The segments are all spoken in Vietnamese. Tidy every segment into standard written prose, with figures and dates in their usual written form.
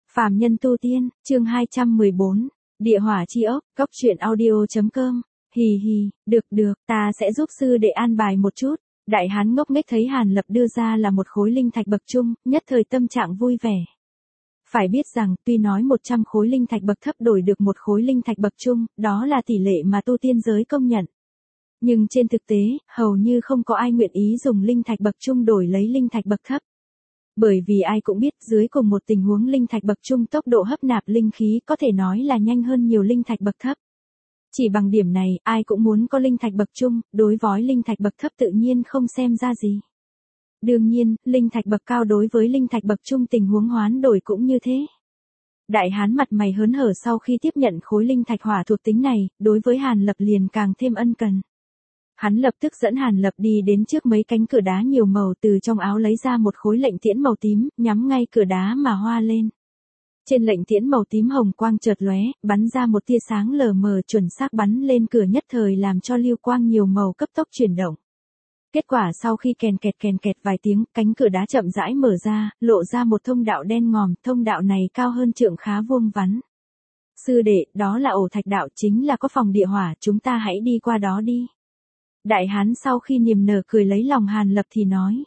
Phàm nhân tu tiên, chương 214, địa hỏa chi ốc, cóc truyện audio.com, hì hì, được, ta sẽ giúp sư đệ an bài một chút. Đại hán ngốc nghếch thấy Hàn Lập đưa ra là một khối linh thạch bậc trung, nhất thời tâm trạng vui vẻ. Phải biết rằng, tuy nói 100 khối linh thạch bậc thấp đổi được một khối linh thạch bậc trung, đó là tỷ lệ mà tu tiên giới công nhận. Nhưng trên thực tế, hầu như không có ai nguyện ý dùng linh thạch bậc trung đổi lấy linh thạch bậc thấp. Bởi vì ai cũng biết dưới cùng một tình huống linh thạch bậc trung tốc độ hấp nạp linh khí có thể nói là nhanh hơn nhiều linh thạch bậc thấp. Chỉ bằng điểm này, ai cũng muốn có linh thạch bậc trung, đối với linh thạch bậc thấp tự nhiên không xem ra gì. Đương nhiên, linh thạch bậc cao đối với linh thạch bậc trung tình huống hoán đổi cũng như thế. Đại hán mặt mày hớn hở sau khi tiếp nhận khối linh thạch hỏa thuộc tính này, đối với Hàn Lập liền càng thêm ân cần. Hắn lập tức dẫn Hàn Lập đi đến trước mấy cánh cửa đá nhiều màu, từ trong áo lấy ra một khối lệnh tiễn màu tím, nhắm ngay cửa đá mà hoa lên. Trên lệnh tiễn màu tím hồng quang chợt lóe, bắn ra một tia sáng lờ mờ chuẩn xác bắn lên cửa, nhất thời làm cho lưu quang nhiều màu cấp tốc chuyển động. Kết quả sau khi kèn kẹt vài tiếng, cánh cửa đá chậm rãi mở ra, lộ ra một thông đạo đen ngòm, thông đạo này cao hơn trượng khá vuông vắn. Sư đệ, đó là ổ thạch đạo, chính là có phòng địa hỏa, chúng ta hãy đi qua đó đi. Đại hán sau khi niềm nở cười lấy lòng Hàn Lập thì nói.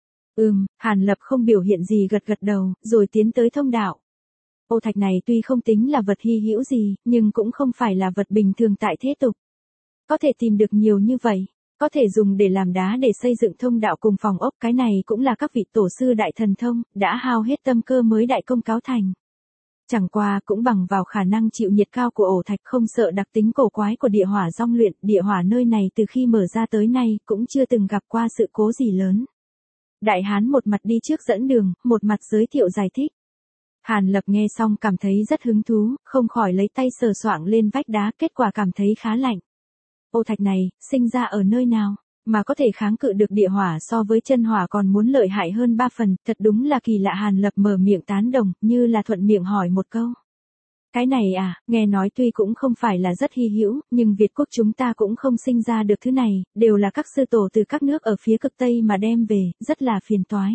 Hàn Lập không biểu hiện gì gật đầu, rồi tiến tới thông đạo. Ô thạch này tuy không tính là vật hy hữu gì, nhưng cũng không phải là vật bình thường tại thế tục. Có thể tìm được nhiều như vậy, có thể dùng để làm đá để xây dựng thông đạo cùng phòng ốc, cái này cũng là các vị tổ sư đại thần thông, đã hao hết tâm cơ mới đại công cáo thành. Chẳng qua cũng bằng vào khả năng chịu nhiệt cao của ổ thạch, không sợ đặc tính cổ quái của địa hỏa dong luyện, địa hỏa nơi này từ khi mở ra tới nay cũng chưa từng gặp qua sự cố gì lớn. Đại hán một mặt đi trước dẫn đường, một mặt giới thiệu giải thích. Hàn Lập nghe xong cảm thấy rất hứng thú, không khỏi lấy tay sờ soạng lên vách đá, kết quả cảm thấy khá lạnh. Ô thạch này, sinh ra ở nơi nào, mà có thể kháng cự được địa hỏa, so với chân hỏa còn muốn lợi hại hơn 3 phần, thật đúng là kỳ lạ. Hàn Lập mở miệng tán đồng, như là thuận miệng hỏi một câu. Cái này à, nghe nói tuy cũng không phải là rất hy hữu, nhưng Việt quốc chúng ta cũng không sinh ra được thứ này, đều là các sư tổ từ các nước ở phía cực Tây mà đem về, rất là phiền toái.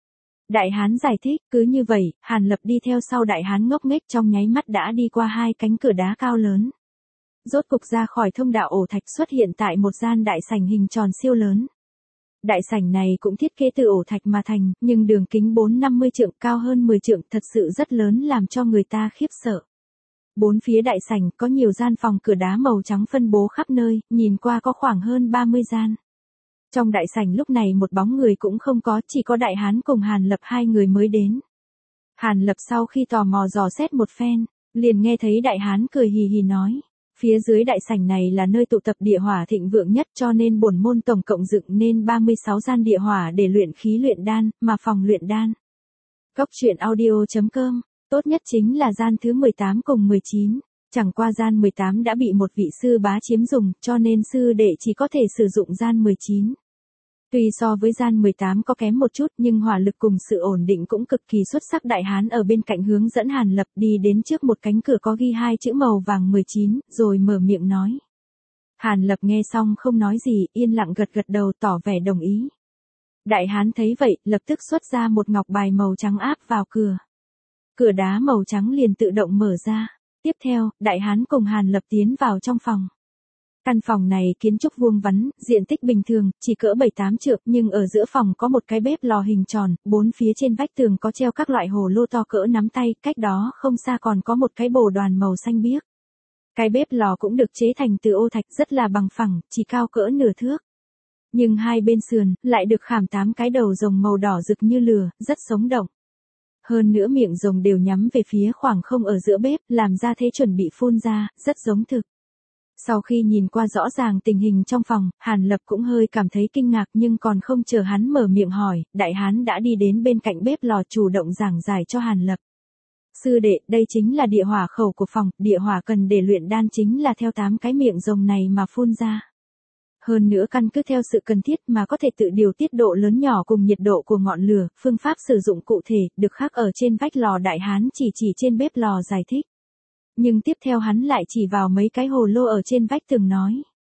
Đại hán giải thích, cứ như vậy, Hàn Lập đi theo sau đại hán ngốc nghếch, trong nháy mắt đã đi qua hai cánh cửa đá cao lớn. Rốt cục ra khỏi thông đạo ổ thạch, xuất hiện tại một gian đại sảnh hình tròn siêu lớn. Đại sảnh này cũng thiết kế từ ổ thạch mà thành, nhưng đường kính 4-50 trượng, cao hơn 10 trượng, thật sự rất lớn làm cho người ta khiếp sợ. Bốn phía đại sảnh có nhiều gian phòng cửa đá màu trắng phân bố khắp nơi, nhìn qua có khoảng hơn 30 gian. Trong đại sảnh lúc này một bóng người cũng không có, chỉ có đại hán cùng Hàn Lập hai người mới đến. Hàn Lập sau khi tò mò dò xét một phen, liền nghe thấy đại hán cười hì hì nói. Phía dưới đại sảnh này là nơi tụ tập địa hỏa thịnh vượng nhất, cho nên bổn môn tổng cộng dựng nên 36 gian địa hỏa để luyện khí luyện đan, mà phòng luyện đan. Cóc truyện audio.com, tốt nhất chính là gian thứ 18 cùng 19, chẳng qua gian 18 đã bị một vị sư bá chiếm dùng, cho nên sư đệ chỉ có thể sử dụng gian 19. Tuy so với gian 18 có kém một chút, nhưng hỏa lực cùng sự ổn định cũng cực kỳ xuất sắc. Đại hán ở bên cạnh hướng dẫn Hàn Lập đi đến trước một cánh cửa có ghi hai chữ màu vàng 19, rồi mở miệng nói. Hàn Lập nghe xong không nói gì, yên lặng gật đầu tỏ vẻ đồng ý. Đại hán thấy vậy, lập tức xuất ra một ngọc bài màu trắng áp vào cửa. Cửa đá màu trắng liền tự động mở ra. Tiếp theo, đại hán cùng Hàn Lập tiến vào trong phòng. Căn phòng này kiến trúc vuông vắn, diện tích bình thường, chỉ cỡ 7-8 trượng, nhưng ở giữa phòng có một cái bếp lò hình tròn, bốn phía trên vách tường có treo các loại hồ lô to cỡ nắm tay, cách đó không xa còn có một cái bồ đoàn màu xanh biếc. Cái bếp lò cũng được chế thành từ ô thạch, rất là bằng phẳng, chỉ cao cỡ nửa thước. Nhưng hai bên sườn, lại được khảm 8 cái đầu rồng màu đỏ rực như lửa, rất sống động. Hơn nữa miệng rồng đều nhắm về phía khoảng không ở giữa bếp, làm ra thế chuẩn bị phun ra, rất giống thực. Sau khi nhìn qua rõ ràng tình hình trong phòng, Hàn Lập cũng hơi cảm thấy kinh ngạc, nhưng còn không chờ hắn mở miệng hỏi, đại hán đã đi đến bên cạnh bếp lò chủ động giảng giải cho Hàn Lập. Sư đệ, đây chính là địa hỏa khẩu của phòng, địa hỏa cần để luyện đan chính là theo 8 cái miệng rồng này mà phun ra. Hơn nữa căn cứ theo sự cần thiết mà có thể tự điều tiết độ lớn nhỏ cùng nhiệt độ của ngọn lửa, phương pháp sử dụng cụ thể, được khắc ở trên vách lò. Đại hán chỉ trên bếp lò giải thích. Nhưng tiếp theo hắn lại chỉ vào mấy cái hồ lô ở trên vách tường nói.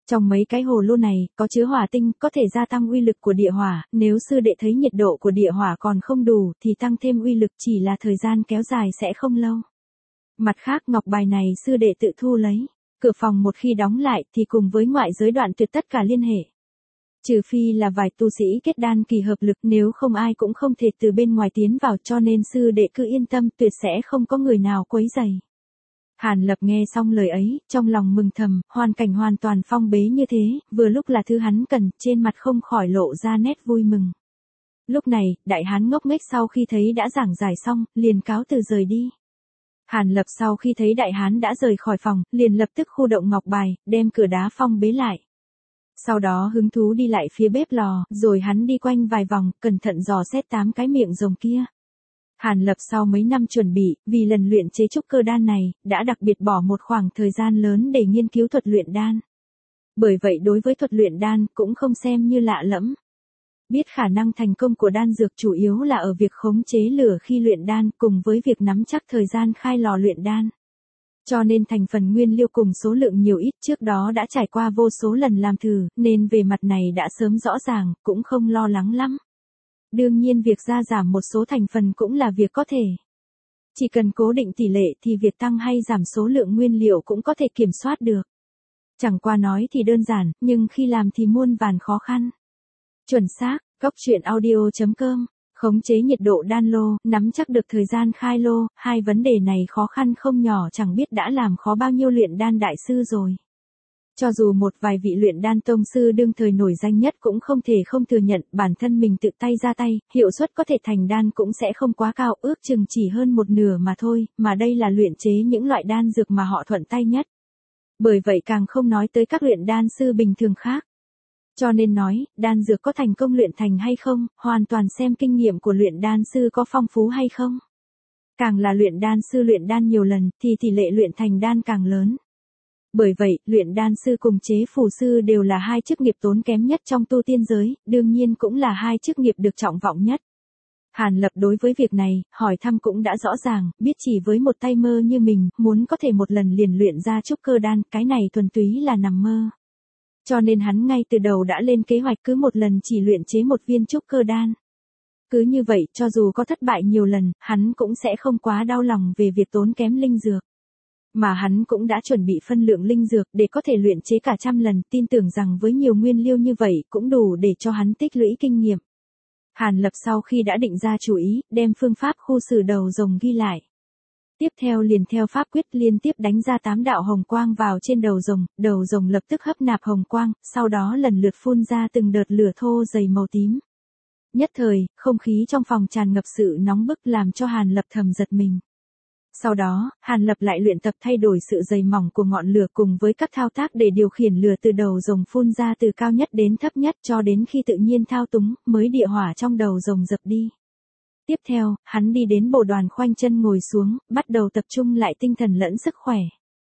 Trong mấy cái hồ lô này, có chứa hỏa tinh, có thể gia tăng uy lực của địa hỏa, nếu sư đệ thấy nhiệt độ của địa hỏa còn không đủ, thì tăng thêm uy lực chỉ là thời gian kéo dài sẽ không lâu. Mặt khác ngọc bài này sư đệ tự thu lấy. Cửa phòng một khi đóng lại thì cùng với ngoại giới đoạn tuyệt tất cả liên hệ. Trừ phi là vài tu sĩ kết đan kỳ hợp lực, nếu không ai cũng không thể từ bên ngoài tiến vào, cho nên sư đệ cứ yên tâm, tuyệt sẽ không có người nào quấy rầy. Hàn Lập nghe xong lời ấy, trong lòng mừng thầm, hoàn cảnh hoàn toàn phong bế như thế, vừa lúc là thứ hắn cần, trên mặt không khỏi lộ ra nét vui mừng. Lúc này, đại hán ngốc nghếch sau khi thấy đã giảng giải xong, liền cáo từ rời đi. Hàn Lập sau khi thấy đại hán đã rời khỏi phòng, liền lập tức khu động ngọc bài, đem cửa đá phong bế lại. Sau đó hứng thú đi lại phía bếp lò, rồi hắn đi quanh vài vòng, cẩn thận dò xét 8 cái miệng rồng kia. Hàn Lập sau mấy năm chuẩn bị, vì lần luyện chế trúc cơ đan này, đã đặc biệt bỏ một khoảng thời gian lớn để nghiên cứu thuật luyện đan. Bởi vậy đối với thuật luyện đan cũng không xem như lạ lẫm. Biết khả năng thành công của đan dược chủ yếu là ở việc khống chế lửa khi luyện đan cùng với việc nắm chắc thời gian khai lò luyện đan. Cho nên thành phần nguyên liệu cùng số lượng nhiều ít trước đó đã trải qua vô số lần làm thử, nên về mặt này đã sớm rõ ràng, cũng không lo lắng lắm. Đương nhiên việc gia giảm một số thành phần cũng là việc có thể. Chỉ cần cố định tỷ lệ thì việc tăng hay giảm số lượng nguyên liệu cũng có thể kiểm soát được. Chẳng qua nói thì đơn giản, nhưng khi làm thì muôn vàn khó khăn. Chuẩn xác, Goctruyện.audio.com, khống chế nhiệt độ đan lô, nắm chắc được thời gian khai lô, hai vấn đề này khó khăn không nhỏ, chẳng biết đã làm khó bao nhiêu luyện đan đại sư rồi. Cho dù một vài vị luyện đan tông sư đương thời nổi danh nhất cũng không thể không thừa nhận bản thân mình tự tay ra tay, hiệu suất có thể thành đan cũng sẽ không quá cao, ước chừng chỉ hơn một nửa mà thôi, mà đây là luyện chế những loại đan dược mà họ thuận tay nhất. Bởi vậy càng không nói tới các luyện đan sư bình thường khác. Cho nên nói, đan dược có thành công luyện thành hay không, hoàn toàn xem kinh nghiệm của luyện đan sư có phong phú hay không. Càng là luyện đan sư luyện đan nhiều lần, thì tỷ lệ luyện thành đan càng lớn. Bởi vậy, luyện đan sư cùng chế phù sư đều là hai chức nghiệp tốn kém nhất trong tu tiên giới, đương nhiên cũng là hai chức nghiệp được trọng vọng nhất. Hàn Lập đối với việc này, hỏi thăm cũng đã rõ ràng, biết chỉ với một tay mơ như mình, muốn có thể một lần liền luyện ra trúc cơ đan, cái này thuần túy là nằm mơ. Cho nên hắn ngay từ đầu đã lên kế hoạch cứ một lần chỉ luyện chế một viên trúc cơ đan. Cứ như vậy, cho dù có thất bại nhiều lần, hắn cũng sẽ không quá đau lòng về việc tốn kém linh dược. Mà hắn cũng đã chuẩn bị phân lượng linh dược để có thể luyện chế cả 100 lần, tin tưởng rằng với nhiều nguyên liệu như vậy cũng đủ để cho hắn tích lũy kinh nghiệm. Hàn Lập sau khi đã định ra chủ ý, đem phương pháp khu xử đầu rồng ghi lại. Tiếp theo liền theo pháp quyết liên tiếp đánh ra 8 đạo hồng quang vào trên đầu rồng lập tức hấp nạp hồng quang, sau đó lần lượt phun ra từng đợt lửa thô dày màu tím. Nhất thời, không khí trong phòng tràn ngập sự nóng bức làm cho Hàn Lập thầm giật mình. Sau đó, Hàn Lập lại luyện tập thay đổi sự dày mỏng của ngọn lửa cùng với các thao tác để điều khiển lửa từ đầu rồng phun ra từ cao nhất đến thấp nhất cho đến khi tự nhiên thao túng, mới địa hỏa trong đầu rồng dập đi. Tiếp theo, hắn đi đến bồ đoàn khoanh chân ngồi xuống, bắt đầu tập trung lại tinh thần lẫn sức khỏe.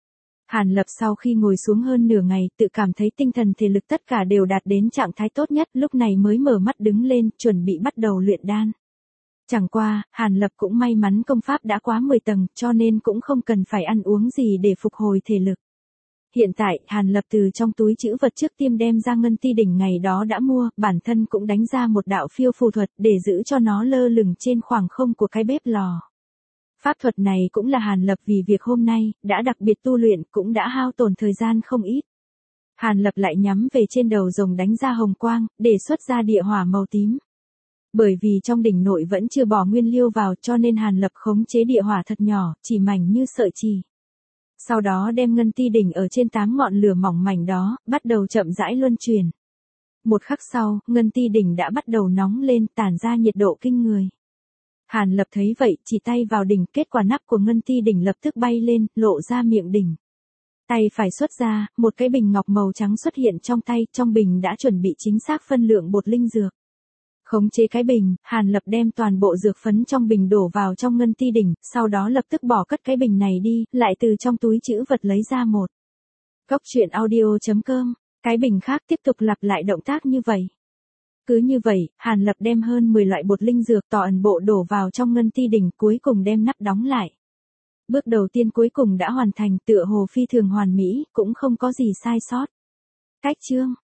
Hàn Lập sau khi ngồi xuống hơn nửa ngày, tự cảm thấy tinh thần thể lực tất cả đều đạt đến trạng thái tốt nhất, lúc này mới mở mắt đứng lên, chuẩn bị bắt đầu luyện đan. Chẳng qua, Hàn Lập cũng may mắn công pháp đã quá 10 tầng, cho nên cũng không cần phải ăn uống gì để phục hồi thể lực. Hiện tại, Hàn Lập từ trong túi trữ vật trước tiên đem ra ngân ti đỉnh ngày đó đã mua, bản thân cũng đánh ra một đạo phiêu phù thuật để giữ cho nó lơ lửng trên khoảng không của cái bếp lò. Pháp thuật này cũng là Hàn Lập vì việc hôm nay, đã đặc biệt tu luyện cũng đã hao tổn thời gian không ít. Hàn Lập lại nhắm về trên đầu rồng đánh ra hồng quang, để xuất ra địa hỏa màu tím. Bởi vì trong đỉnh nội vẫn chưa bỏ nguyên liêu vào cho nên Hàn Lập khống chế địa hỏa thật nhỏ, chỉ mảnh như sợi chỉ. Sau đó đem ngân ti đỉnh ở trên 8 ngọn lửa mỏng mảnh đó, bắt đầu chậm rãi luân chuyển. Một khắc sau, ngân ti đỉnh đã bắt đầu nóng lên, tản ra nhiệt độ kinh người. Hàn Lập thấy vậy, chỉ tay vào đỉnh, kết quả nắp của ngân ti đỉnh lập tức bay lên, lộ ra miệng đỉnh. Tay phải xuất ra, một cái bình ngọc màu trắng xuất hiện trong tay, trong bình đã chuẩn bị chính xác phân lượng bột linh dược. Khống chế cái bình, Hàn Lập đem toàn bộ dược phấn trong bình đổ vào trong ngân ti đỉnh, sau đó lập tức bỏ cất cái bình này đi, lại từ trong túi trữ vật lấy ra một. Goctruyện.audio.com, cái bình khác tiếp tục lặp lại động tác như vậy. Cứ như vậy, Hàn Lập đem hơn 10 loại bột linh dược tỏ ẩn bộ đổ vào trong ngân ti đỉnh, cuối cùng đem nắp đóng lại. Bước đầu tiên cuối cùng đã hoàn thành, tựa hồ phi thường hoàn mỹ, cũng không có gì sai sót. Cách chương